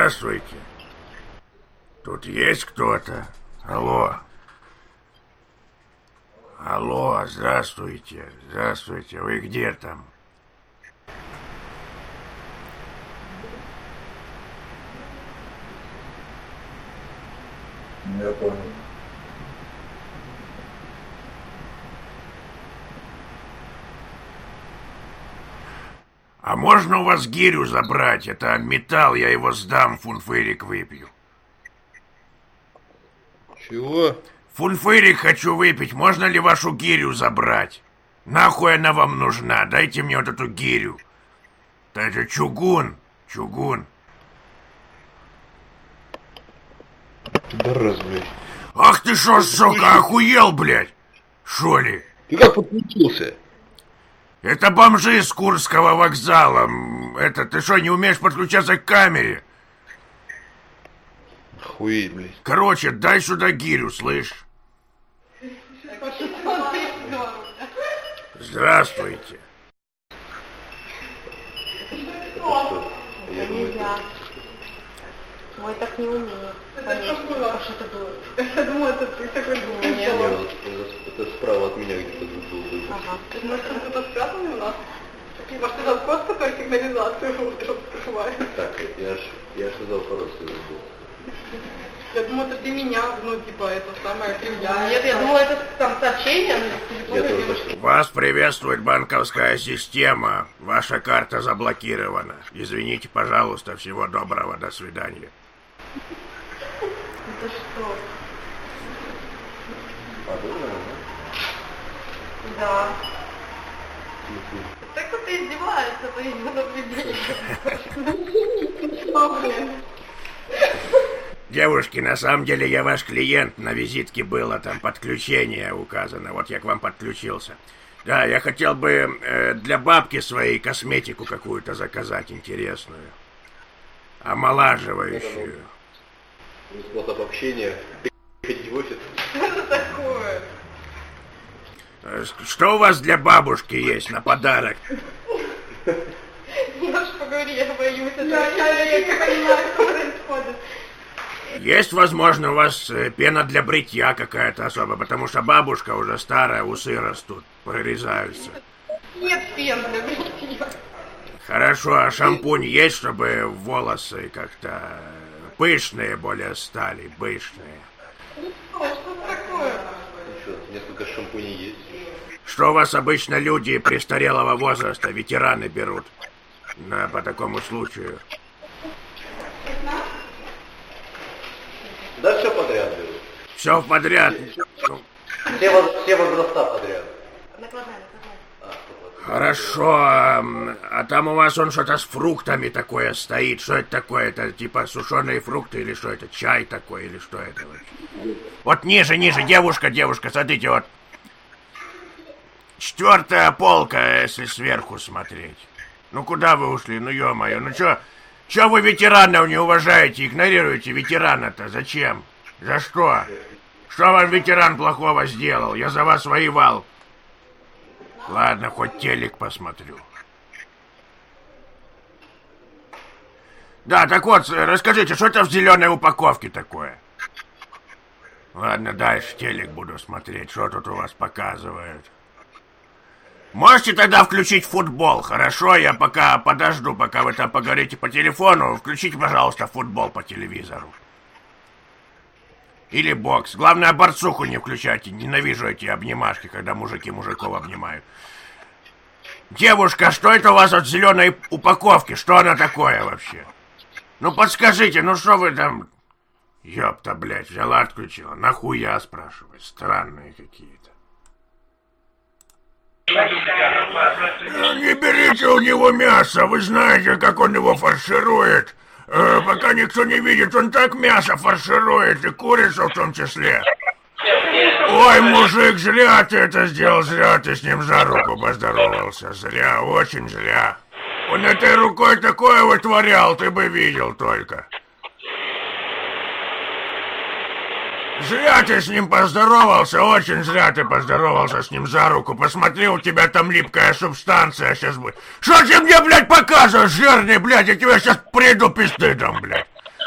Здравствуйте. Тут есть кто-то? Алло. Алло, здравствуйте. Здравствуйте. Вы где там? Я понял. А можно у вас гирю забрать? Это металл, я его сдам, фунфырик выпью. Чего? Фунфырик хочу выпить, можно ли вашу гирю забрать? Нахуй она вам нужна? Дайте мне вот эту гирю. Это чугун. Пидорас, блядь. Ах ты шо, сука, охуел, блядь? Шо ли? Ты как подключился? Это бомжи с Курского вокзала. Это, ты что, не умеешь подключаться к камере? Охуеть, блядь. Короче, дай сюда гирю, слышь? Здравствуйте. Нельзя. Мой так не умеет. А что это было? Я думала, это ты такой думаешь. Это справа от меня где-то был. Ага. Может, там кто-то спрятанный у нас? Может, это код, который сигнализацию утром открывает? Так, я ж сказал по-русски. Я думала, это ты меня, ну, типа, это самое кривляешь. Нет, я думала, это там сообщение. Я тоже почти. Вас приветствует банковская система. Ваша карта заблокирована. Извините, пожалуйста. Всего доброго. До свидания. Это что? Да. Так кто-то издевается, то его наблюдение. Девушки, на самом деле я ваш клиент. На визитке было там подключение указано. Вот я к вам подключился. Да, я хотел бы для бабки своей косметику какую-то заказать интересную. Омолаживающую. Способ общения. Приходить в офис. Что такое? Что у вас для бабушки есть на подарок? Можешь поговорить, я боюсь. Я не понимаю, что происходит. Есть, возможно, у вас пена для бритья какая-то особая, потому что бабушка уже старая, усы растут, прорезаются. Нет пен для бритья. Хорошо, а шампунь есть, чтобы волосы как-то пышные более стали, пышные? Что такое? Еще несколько шампуней есть. Что у вас обычно люди престарелого возраста, ветераны берут по такому случаю? Да, все подряд берут. Все подряд. Ну, Все возраста подряд. Накладная. хорошо, а там у вас он что-то с фруктами такое стоит. Что это такое? Это типа сушеные фрукты или что это? Чай такой или что это вообще? Вот ниже, девушка, смотрите, вот. 4-я полка, если сверху смотреть. Ну куда вы ушли? Ну ё-моё, ну чё вы ветеранов не уважаете, игнорируете ветерана-то? Зачем? За что? Что вам ветеран плохого сделал? Я за вас воевал. Ладно, хоть телек посмотрю. Да, так вот, расскажите, что это в зеленой упаковке такое? Ладно, дальше телек буду смотреть, что тут у вас показывают. Можете тогда включить футбол, хорошо? Я пока подожду, пока вы там поговорите по телефону. Включите, пожалуйста, футбол по телевизору. Или бокс. Главное, борцуху не включайте. Ненавижу эти обнимашки, когда мужики мужиков обнимают. Девушка, что это у вас от зеленой упаковки? Что она такое вообще? Ну подскажите, ну что вы там... Ёпта, блядь, взяла, отключила. Нахуя, спрашиваю. Странные какие-то. Не берите у него мясо, вы знаете, как он его фарширует. Пока никто не видит, он так мясо фарширует, и курицу в том числе. Ой, мужик, зря ты это сделал, зря ты с ним за руку поздоровался. Зря, очень зря. Он этой рукой такое вытворял, ты бы видел только. Зря ты с ним поздоровался, очень зря ты поздоровался с ним за руку. Посмотри, у тебя там липкая субстанция сейчас будет. Что ты мне, блядь, показываешь, жирный, блядь, я тебе сейчас приду пизды дам, блядь.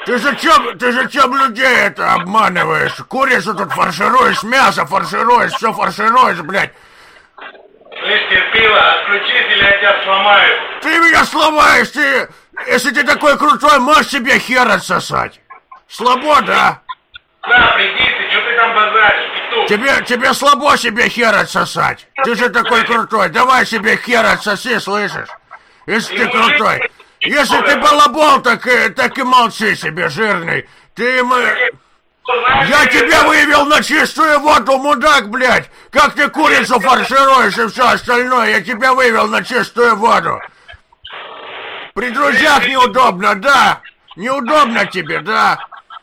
Ты же чем людей это обманываешь? Курицу тут фаршируешь, мясо фаршируешь, все фаршируешь, блядь. Слышь, терпила, отключись, или я тебя сломаю. Ты меня сломаешь, ты... Если ты такой крутой, можешь себе хер отсосать. Слабо, да? Да, приди ты, что ты там базаришь, петух? Тебе слабо себе хер отсосать. Ты же такой крутой, давай себе хер отсоси, слышишь? Если ты крутой. Если ты балабол, так и молчи себе, жирный. Я тебя вывел на чистую воду, мудак, блядь! Как ты курицу фаршируешь и все остальное, я тебя вывел на чистую воду. При друзьях неудобно, да? Неудобно тебе, да?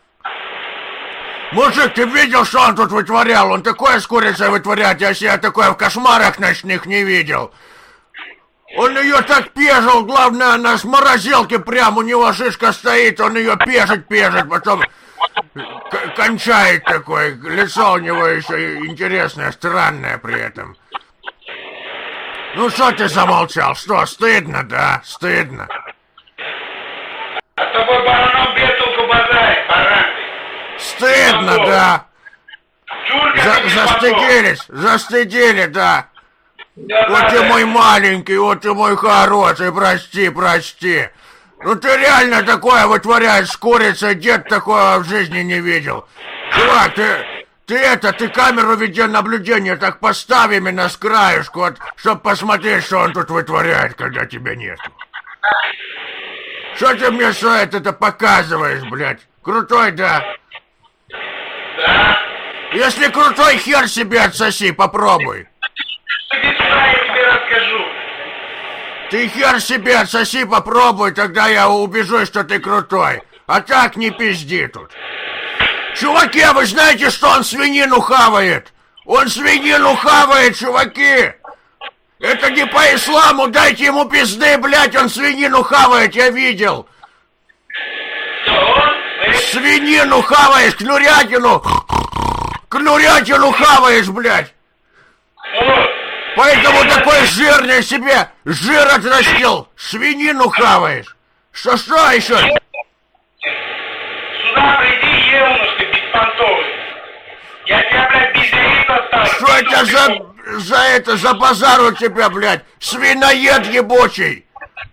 Мужик, ты видел, что он тут вытворял? Он такое с курицей вытворяет, я себя такое в кошмарах ночных не видел. Он ее так пежил, главное, она с морозилки прям, у него шишка стоит, он ее пежит, потом кончает такой, лицо у него еще интересное, странное при этом. Ну что ты замолчал, что, стыдно, да, стыдно? А с тобой бараном бетулку базарить, баран ты. Стыдно, да. Застыдили, да. Вот ты мой маленький, вот ты мой хороший, прости. Ну ты реально такое вытворяешь с курицей, дед такого в жизни не видел. Чувак, ты камеру видеонаблюдения так поставь именно с краешку, вот, чтоб посмотреть, что он тут вытворяет, когда тебя нет. Что ты мне все это показываешь, блядь? Крутой, да? Да. Если крутой, хер себе отсоси, попробуй. Иди сюда, я тебе расскажу. Ты хер себе отсоси, попробуй, тогда я убежусь, что ты крутой. А так не пизди тут. Чуваки, вы знаете, что он свинину хавает? Он свинину хавает, чуваки! Это не по исламу, дайте ему пизды, блядь, он свинину хавает, я видел. Что он? Свинину хаваешь, кнурятину хаваешь, блядь. Поэтому такой жирный себе жир отрастил, свинину хаваешь. Что еще? Сюда приди, евнушка беспонтовый. Я тебя, блядь, без яиц оставлю. Что это за базар у тебя, блядь? Свиноед ебучий.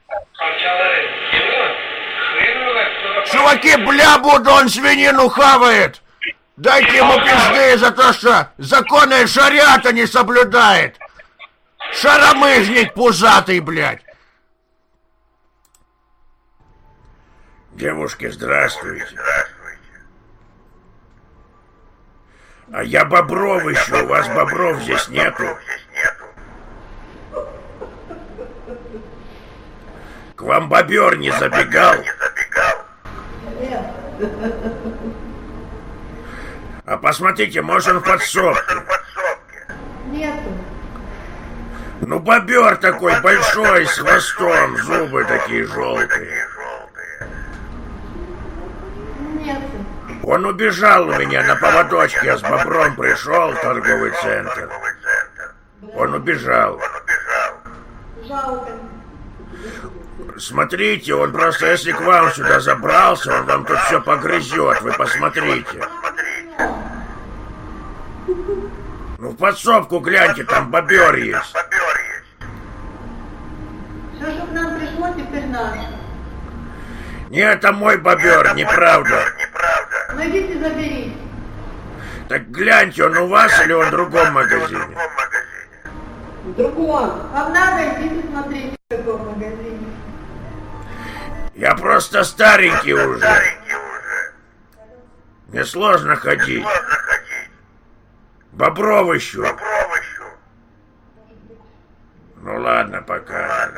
Чуваки, бля буду, он свинину хавает. Дайте ему пизды за то, что законы шариата не соблюдает. Шаромыжник пузатый, блядь. Девушки, здравствуйте. А я бобров ищу, у вас бобров здесь нету. К вам бобер не забегал? Нет. А посмотрите, может он в подсобке? Нету. Ну бобер такой большой, с хвостом, зубы такие желтые. Нету. Он убежал у меня на поводочке, я с бобром пришел в торговый центр. Он убежал. Жалко. Смотрите, он просто, если к вам сюда забрался, он вам тут все погрызет, вы посмотрите. Ну, в подсобку гляньте, там бобер есть. Все, что к нам пришло, теперь наше. Нет, это мой бобер, неправда. Ну идите заберите. Так гляньте, он у вас или он в другом магазине? В другом. Вам надо, идите смотрите, в каком магазине. Я просто старенький уже. Мне сложно ходить. Бобров ищу. Ну ладно, пока.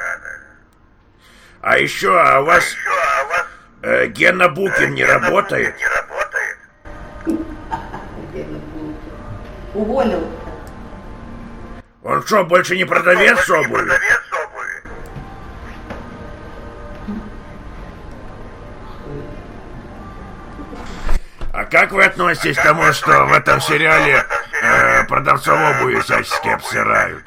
А еще, у вас Гена Букин не работает? Уволился. Он что, больше не продавец обуви? А как вы относитесь к тому, что в этом сериале продавцов обуви всячески обсирают?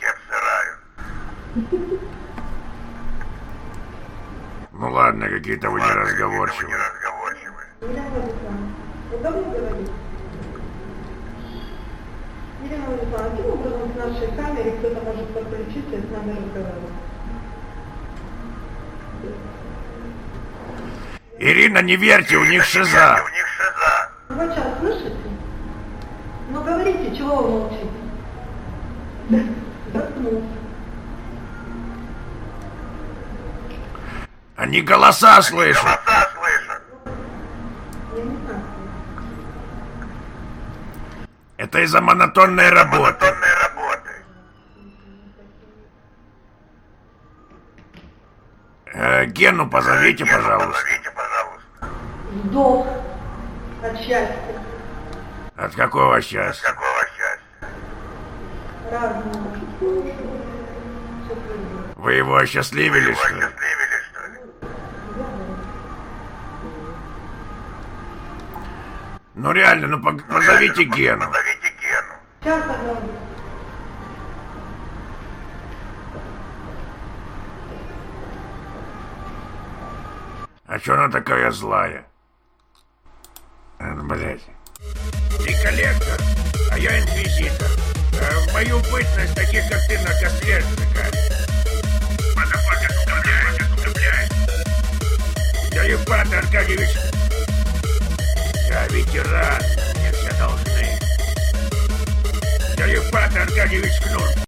Ну ладно, какие-то вы неразговорчивые. Елена Владиславовна, удобно говорить? Елена Владиславовна, каким образом к нашей камере кто-то может подключиться и с нами разговаривать? Ирина, не верьте, у них шиза. Вы что, слышите? Ну говорите, чего вы молчите? Заткнулся. Они голоса слышат. Я не знаю. Это из-за монотонной работы. Гену позовите, пожалуйста. Сдох от счастья. От какого счастья? Разного. Вы его осчастливили, что ли? Ну реально, ну позовите Гену. Сейчас пожалуйста. А чё она такая злая? Блять. Ты коллектор, а я инквизитор. В мою бытность таких, как ты, накослежника. Мазафака, блядь. Я Евпатор Аркадьевич. Я ветеран, мне все должны. Я Евпатор Аркадьевич Кнур.